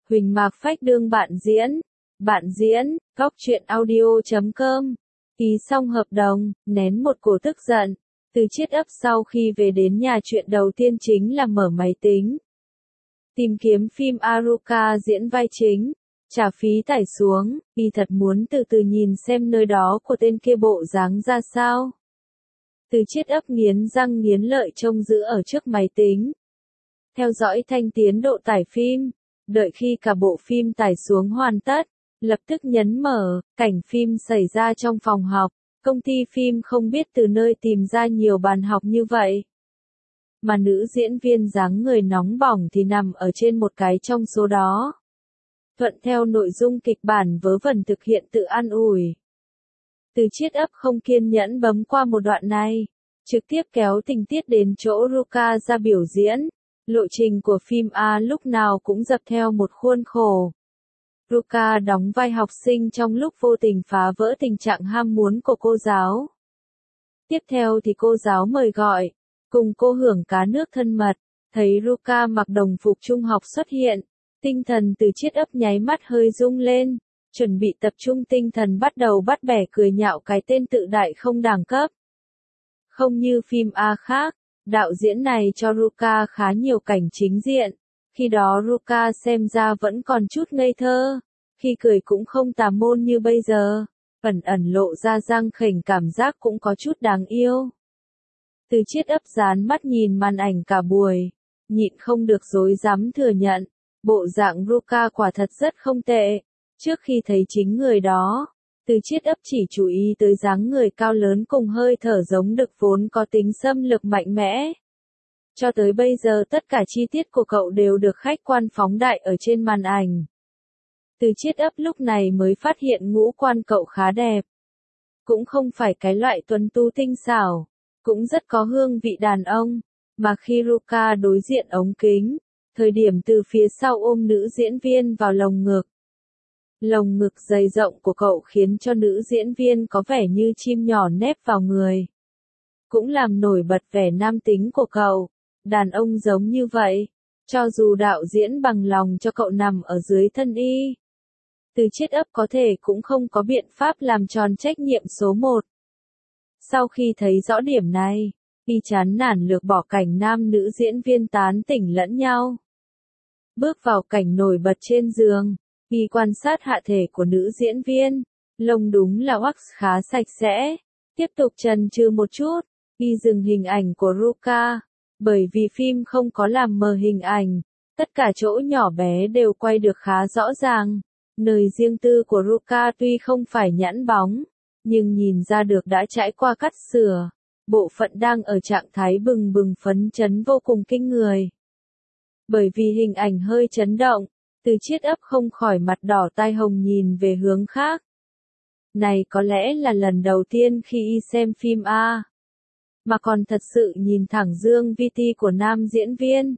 Huỳnh Mạc Phách đương bạn diễn. Bạn diễn, Góc Truyện Audio.com. Ký xong hợp đồng, nén một cổ tức giận. Từ Chiết Ấp sau khi về đến nhà chuyện đầu tiên chính là mở máy tính. Tìm kiếm phim Aruka diễn vai chính. Trả phí tải xuống, y thật muốn từ từ nhìn xem nơi đó của tên kia bộ dáng ra sao. Từ Chiết Ấp nghiến răng nghiến lợi trông giữ ở trước máy tính. Theo dõi thanh tiến độ tải phim. Đợi khi cả bộ phim tải xuống hoàn tất, lập tức nhấn mở, cảnh phim xảy ra trong phòng học. Công ty phim không biết từ nơi tìm ra nhiều bàn học như vậy. Mà nữ diễn viên dáng người nóng bỏng thì nằm ở trên một cái trong số đó. Thuận theo nội dung kịch bản vớ vẩn thực hiện tự an ủi. Từ Chiết Ấp không kiên nhẫn bấm qua một đoạn này, trực tiếp kéo tình tiết đến chỗ Ruka ra biểu diễn. Lộ trình của phim A lúc nào cũng dập theo một khuôn khổ. Ruka đóng vai học sinh trong lúc vô tình phá vỡ tình trạng ham muốn của cô giáo. Tiếp theo thì cô giáo mời gọi, cùng cô hưởng cá nước thân mật, thấy Ruka mặc đồng phục trung học xuất hiện, tinh thần Từ Chiết Ấp nháy mắt hơi rung lên, chuẩn bị tập trung tinh thần bắt đầu bắt bẻ cười nhạo cái tên tự đại không đẳng cấp. Không như phim A khác, đạo diễn này cho Ruka khá nhiều cảnh chính diện, khi đó Ruka xem ra vẫn còn chút ngây thơ, khi cười cũng không tà môn như bây giờ, ẩn ẩn lộ ra răng khểnh cảm giác cũng có chút đáng yêu. Từ Chiết Ấp dán mắt nhìn màn ảnh cả buổi, nhịn không được dối dám thừa nhận, bộ dạng Ruka quả thật rất không tệ. Trước khi thấy chính người đó, Từ Chiết Ấp chỉ chú ý tới dáng người cao lớn cùng hơi thở giống đực vốn có tính xâm lược mạnh mẽ. Cho tới bây giờ tất cả chi tiết của cậu đều được khách quan phóng đại ở trên màn ảnh. Từ Chiết Ấp lúc này mới phát hiện ngũ quan cậu khá đẹp. Cũng không phải cái loại tuấn tú tinh xảo, cũng rất có hương vị đàn ông, mà khi Ruka đối diện ống kính, thời điểm từ phía sau ôm nữ diễn viên vào lồng ngực. Lồng ngực dày rộng của cậu khiến cho nữ diễn viên có vẻ như chim nhỏ nép vào người. Cũng làm nổi bật vẻ nam tính của cậu, đàn ông giống như vậy, cho dù đạo diễn bằng lòng cho cậu nằm ở dưới thân y. Từ Chiết Ấp có thể cũng không có biện pháp làm tròn trách nhiệm số 1. Sau khi thấy rõ điểm này, y chán nản lược bỏ cảnh nam nữ diễn viên tán tỉnh lẫn nhau. Bước vào cảnh nổi bật trên giường, y quan sát hạ thể của nữ diễn viên, lông đúng là wax khá sạch sẽ. Tiếp tục chần chừ một chút, y dừng hình ảnh của Ruka, bởi vì phim không có làm mờ hình ảnh, tất cả chỗ nhỏ bé đều quay được khá rõ ràng. Nơi riêng tư của Ruka tuy không phải nhẵn bóng, nhưng nhìn ra được đã trải qua cắt sửa, bộ phận đang ở trạng thái bừng bừng phấn chấn vô cùng kinh người. Bởi vì hình ảnh hơi chấn động, Từ Chiết Ấp không khỏi mặt đỏ tai hồng nhìn về hướng khác. Này có lẽ là lần đầu tiên khi y xem phim A, mà còn thật sự nhìn thẳng dương VT của nam diễn viên.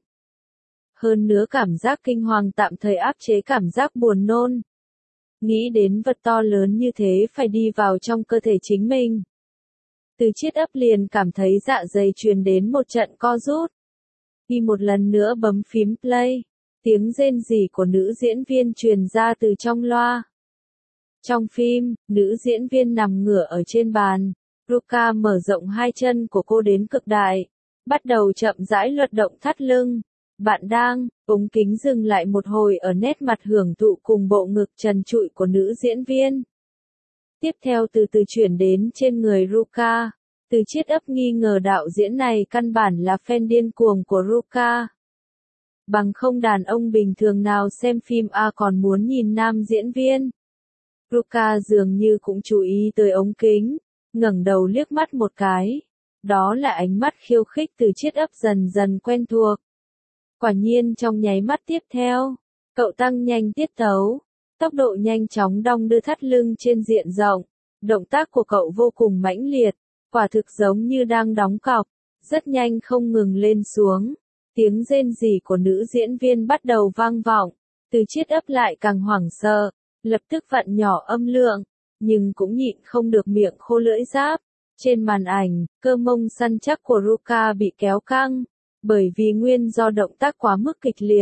Hơn nữa cảm giác kinh hoàng tạm thời áp chế cảm giác buồn nôn. Nghĩ đến vật to lớn như thế phải đi vào trong cơ thể chính mình. Từ Chiết Ấp liền cảm thấy dạ dày truyền đến một trận co rút. Y một lần nữa bấm phím play, tiếng rên rỉ của nữ diễn viên truyền ra từ trong loa. Trong phim, nữ diễn viên nằm ngửa ở trên bàn, Ruka mở rộng hai chân của cô đến cực đại, bắt đầu chậm rãi luật động thắt lưng. Bạn đang, ống kính dừng lại một hồi ở nét mặt hưởng thụ cùng bộ ngực trần trụi của nữ diễn viên. Tiếp theo từ từ chuyển đến trên người Ruka. Từ Chiết Ấp nghi ngờ đạo diễn này căn bản là fan điên cuồng của Ruka. Bằng không đàn ông bình thường nào xem phim A còn muốn nhìn nam diễn viên. Ruka dường như cũng chú ý tới ống kính, ngẩng đầu liếc mắt một cái. Đó là ánh mắt khiêu khích Từ Chiết Ấp dần dần quen thuộc. Quả nhiên trong nháy mắt tiếp theo, cậu tăng nhanh tiết tấu, tốc độ nhanh chóng đong đưa thắt lưng trên diện rộng. Động tác của cậu vô cùng mãnh liệt, quả thực giống như đang đóng cọc, rất nhanh không ngừng lên xuống. Tiếng rên rỉ của nữ diễn viên bắt đầu vang vọng, Từ Chiết Ấp lại càng hoảng sợ, lập tức vặn nhỏ âm lượng, nhưng cũng nhịn không được miệng khô lưỡi giáp. Trên màn ảnh, cơ mông săn chắc của Ruka bị kéo căng, bởi vì nguyên do động tác quá mức kịch liệt,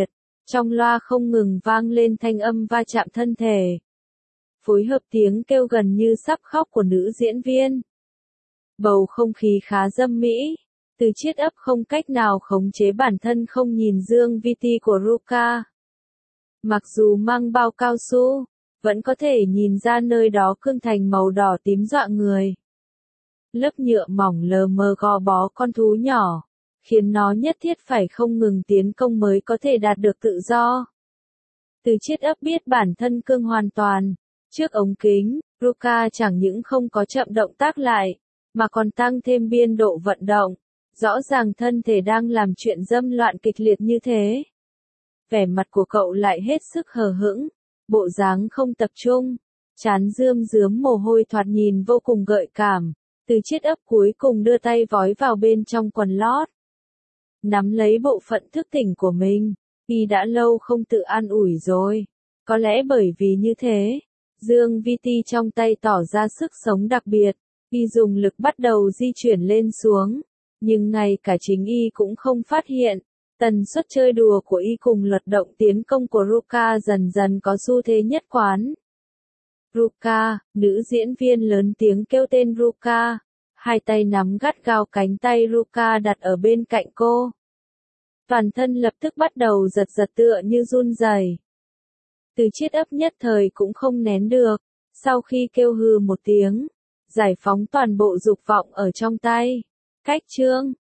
Trong loa không ngừng vang lên thanh âm va chạm thân thể. Phối hợp tiếng kêu gần như sắp khóc của nữ diễn viên. Bầu không khí khá dâm mỹ. Từ chiết ấp không cách nào khống chế bản thân không nhìn Dương VT của Ruka. Mặc dù mang bao cao su, vẫn có thể nhìn ra nơi đó cương thành màu đỏ tím dọa người. Lớp nhựa mỏng lờ mờ gò bó con thú nhỏ, khiến nó nhất thiết phải không ngừng tiến công mới có thể đạt được tự do. Từ chiết ấp biết bản thân cương hoàn toàn. Trước ống kính, Ruka chẳng những không có chậm động tác lại, mà còn tăng thêm biên độ vận động. Rõ ràng thân thể đang làm chuyện dâm loạn kịch liệt như thế. Vẻ mặt của cậu lại hết sức hờ hững, bộ dáng không tập trung, trán rơm rớm mồ hôi thoạt nhìn vô cùng gợi cảm. Từ chiết ấp cuối cùng đưa tay vói vào bên trong quần lót, nắm lấy bộ phận thức tỉnh của mình, y đã lâu không tự an ủi rồi. Có lẽ bởi vì như thế, Dương VT trong tay tỏ ra sức sống đặc biệt, y dùng lực bắt đầu di chuyển lên xuống, nhưng ngay cả chính y cũng không phát hiện. Tần suất chơi đùa của y cùng luật động tiến công của Ruka dần dần có xu thế nhất quán. Ruka, nữ diễn viên lớn tiếng kêu tên Ruka, hai tay nắm gắt gao cánh tay Ruka đặt ở bên cạnh cô. Toàn thân lập tức bắt đầu giật giật tựa như run rẩy. Từ chiết ấp nhất thời cũng không nén được, sau khi kêu hừ một tiếng, giải phóng toàn bộ dục vọng ở trong tay. Cách chương